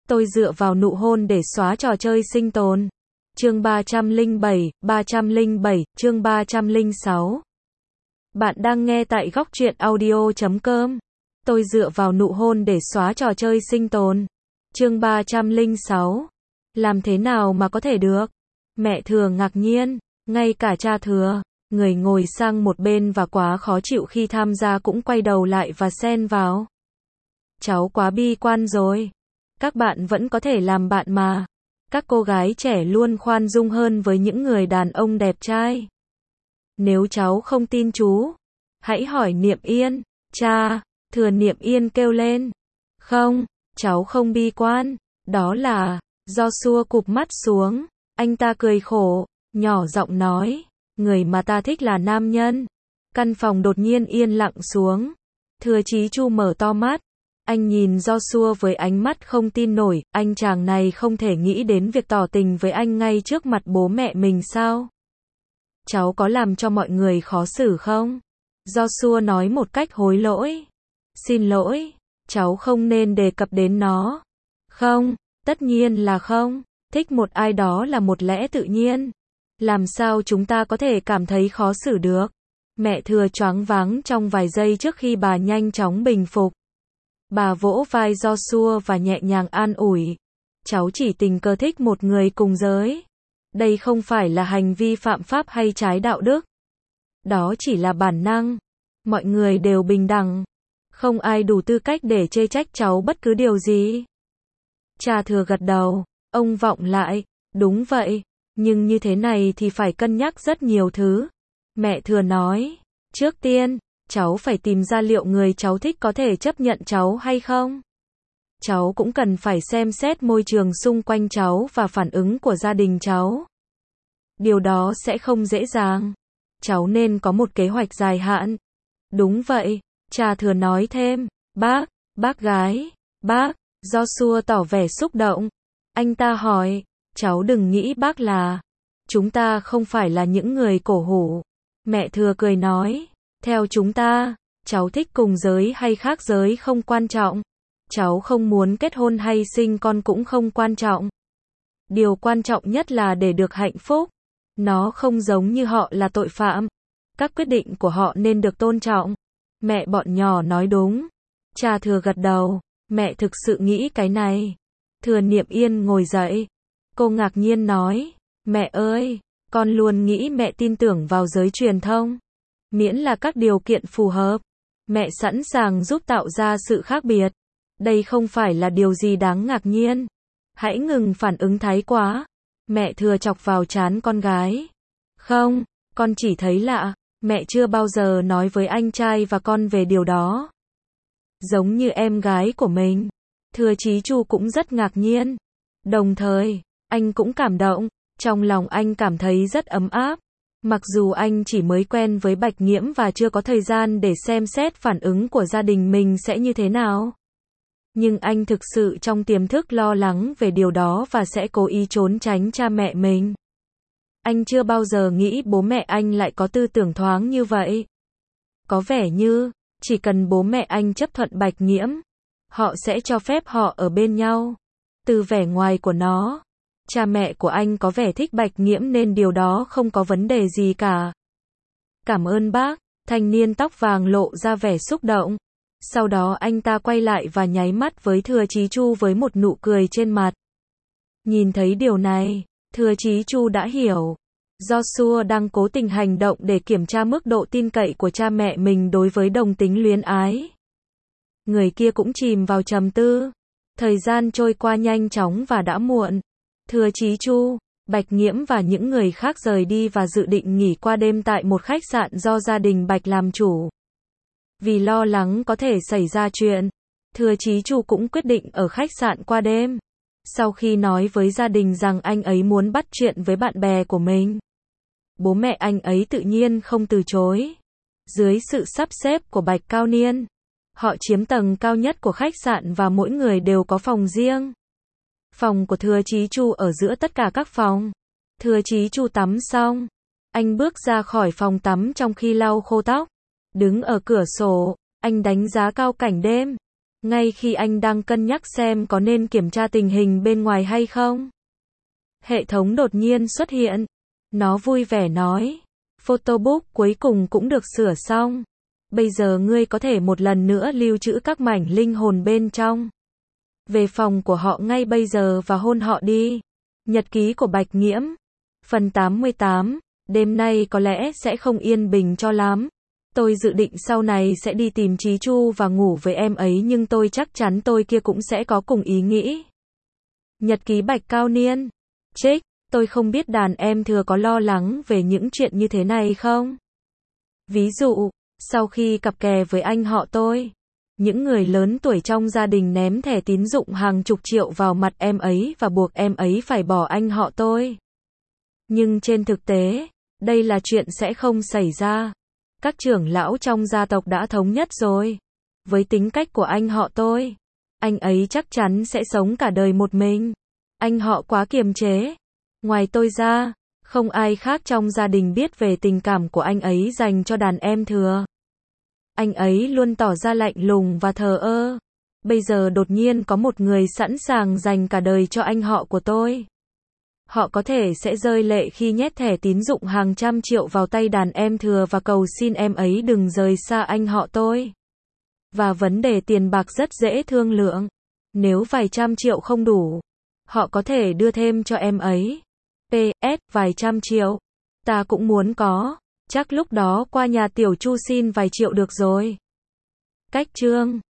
Tôi dựa vào nụ hôn để xóa trò chơi sinh tồn. Chương 307, chương 306. Bạn đang nghe tại góc truyện audio.com. Tôi dựa vào nụ hôn để xóa trò chơi sinh tồn. Chương 306. Làm thế nào mà có thể được? Mẹ Thừa ngạc nhiên, ngay cả cha Thừa, người ngồi sang một bên và quá khó chịu khi tham gia cũng quay đầu lại và xen vào. Cháu quá bi quan rồi. Các bạn vẫn có thể làm bạn mà. Các cô gái trẻ luôn khoan dung hơn với những người đàn ông đẹp trai. Nếu cháu không tin chú, hãy hỏi Niệm Yên. Cha, Thừa Niệm Yên kêu lên. Không, cháu không bi quan. Đó là, Joshua cụp mắt xuống. Anh ta cười khổ, nhỏ giọng nói. Người mà ta thích là nam nhân. Căn phòng đột nhiên yên lặng xuống. Thừa Chí Chu mở to mắt. Anh nhìn Joshua với ánh mắt không tin nổi, anh chàng này không thể nghĩ đến việc tỏ tình với anh ngay trước mặt bố mẹ mình sao? Cháu có làm cho mọi người khó xử không? Joshua nói một cách hối lỗi. Xin lỗi, cháu không nên đề cập đến nó. Không, tất nhiên là không. Thích một ai đó là một lẽ tự nhiên. Làm sao chúng ta có thể cảm thấy khó xử được? Mẹ Thừa choáng váng trong vài giây trước khi bà nhanh chóng bình phục. Bà vỗ vai Joshua và nhẹ nhàng an ủi. Cháu chỉ tình cờ thích một người cùng giới. Đây không phải là hành vi phạm pháp hay trái đạo đức. Đó chỉ là bản năng. Mọi người đều bình đẳng. Không ai đủ tư cách để chê trách cháu bất cứ điều gì. Cha Thừa gật đầu. Ông vọng lại. Đúng vậy. Nhưng như thế này thì phải cân nhắc rất nhiều thứ. Mẹ Thừa nói. Trước tiên, cháu phải tìm ra liệu người cháu thích có thể chấp nhận cháu hay không. Cháu cũng cần phải xem xét môi trường xung quanh cháu và phản ứng của gia đình cháu. Điều đó sẽ không dễ dàng. Cháu nên có một kế hoạch dài hạn. Đúng vậy, cha Thừa nói thêm. Bác gái, bác. Joshua tỏ vẻ xúc động. Anh ta hỏi, cháu đừng nghĩ bác là. Chúng ta không phải là những người cổ hủ. Mẹ Thừa cười nói. Theo chúng ta, cháu thích cùng giới hay khác giới không quan trọng. Cháu không muốn kết hôn hay sinh con cũng không quan trọng. Điều quan trọng nhất là để được hạnh phúc. Nó không giống như họ là tội phạm. Các quyết định của họ nên được tôn trọng. Mẹ bọn nhỏ nói đúng. Cha Thừa gật đầu. Mẹ thực sự nghĩ cái này. Thừa Niệm Yên ngồi dậy. Cô ngạc nhiên nói. Mẹ ơi, con luôn nghĩ mẹ tin tưởng vào giới truyền thông. Miễn là các điều kiện phù hợp, mẹ sẵn sàng giúp tạo ra sự khác biệt. Đây không phải là điều gì đáng ngạc nhiên. Hãy ngừng phản ứng thái quá. Mẹ Thừa chọc vào trán con gái. Không, con chỉ thấy lạ. Mẹ chưa bao giờ nói với anh trai và con về điều đó. Giống như em gái của mình. Thừa Chí Chu cũng rất ngạc nhiên. Đồng thời, anh cũng cảm động. Trong lòng anh cảm thấy rất ấm áp. Mặc dù anh chỉ mới quen với Bạch Nghiễm và chưa có thời gian để xem xét phản ứng của gia đình mình sẽ như thế nào. Nhưng anh thực sự trong tiềm thức lo lắng về điều đó và sẽ cố ý trốn tránh cha mẹ mình. Anh chưa bao giờ nghĩ bố mẹ anh lại có tư tưởng thoáng như vậy. Có vẻ như, chỉ cần bố mẹ anh chấp thuận Bạch Nghiễm, họ sẽ cho phép họ ở bên nhau. Từ vẻ ngoài của nó, cha mẹ của anh có vẻ thích Bạch Nghiễm nên điều đó không có vấn đề gì cả. Cảm ơn bác, thanh niên tóc vàng lộ ra vẻ xúc động. Sau đó anh ta quay lại và nháy mắt với Thừa Chí Chu với một nụ cười trên mặt. Nhìn thấy điều này, Thừa Chí Chu đã hiểu. Joshua đang cố tình hành động để kiểm tra mức độ tin cậy của cha mẹ mình đối với đồng tính luyến ái. Người kia cũng chìm vào trầm tư. Thời gian trôi qua nhanh chóng và đã muộn. Thừa Chí Chu, Bạch Nghiễm và những người khác rời đi và dự định nghỉ qua đêm tại một khách sạn do gia đình Bạch làm chủ. Vì lo lắng có thể xảy ra chuyện, Thừa Chí Chu cũng quyết định ở khách sạn qua đêm. Sau khi nói với gia đình rằng anh ấy muốn bắt chuyện với bạn bè của mình, bố mẹ anh ấy tự nhiên không từ chối. Dưới sự sắp xếp của Bạch Cao Niên, họ chiếm tầng cao nhất của khách sạn và mỗi người đều có phòng riêng. Phòng của Thừa Chí Chu ở giữa tất cả các phòng. Thừa Chí Chu tắm xong, anh bước ra khỏi phòng tắm trong khi lau khô tóc. Đứng ở cửa sổ, anh đánh giá cao cảnh đêm. ngay khi anh đang cân nhắc xem có nên kiểm tra tình hình bên ngoài hay không. Hệ thống đột nhiên xuất hiện. Nó vui vẻ nói, photobook cuối cùng cũng được sửa xong. Bây giờ ngươi có thể một lần nữa lưu trữ các mảnh linh hồn bên trong. Về phòng của họ ngay bây giờ và hôn họ đi. Nhật ký của Bạch Nghiễm. Phần 88. Đêm nay có lẽ sẽ không yên bình cho lắm. Tôi dự định sau này sẽ đi tìm Chí Chu và ngủ với em ấy, nhưng tôi chắc chắn tôi kia cũng sẽ có cùng ý nghĩ. Nhật ký Bạch Cao Niên. Trích, tôi không biết đàn em thừa có lo lắng về những chuyện như thế này không? Ví dụ, sau khi cặp kè với anh họ tôi, những người lớn tuổi trong gia đình ném thẻ tín dụng hàng chục triệu vào mặt em ấy và buộc em ấy phải bỏ anh họ tôi. Nhưng trên thực tế, đây là chuyện sẽ không xảy ra. Các trưởng lão trong gia tộc đã thống nhất rồi. Với tính cách của anh họ tôi, anh ấy chắc chắn sẽ sống cả đời một mình. Anh họ quá kiềm chế. Ngoài tôi ra, không ai khác trong gia đình biết về tình cảm của anh ấy dành cho đàn em thừa. Anh ấy luôn tỏ ra lạnh lùng và thờ ơ. Bây giờ đột nhiên có một người sẵn sàng dành cả đời cho anh họ của tôi. Họ có thể sẽ rơi lệ khi nhét thẻ tín dụng hàng trăm triệu vào tay đàn em thừa và cầu xin em ấy đừng rời xa anh họ tôi. Và vấn đề tiền bạc rất dễ thương lượng. Nếu vài trăm triệu không đủ, họ có thể đưa thêm cho em ấy. PS, vài trăm triệu. Ta cũng muốn có. Chắc lúc đó qua nhà tiểu Chu xin vài triệu được rồi. Cách chương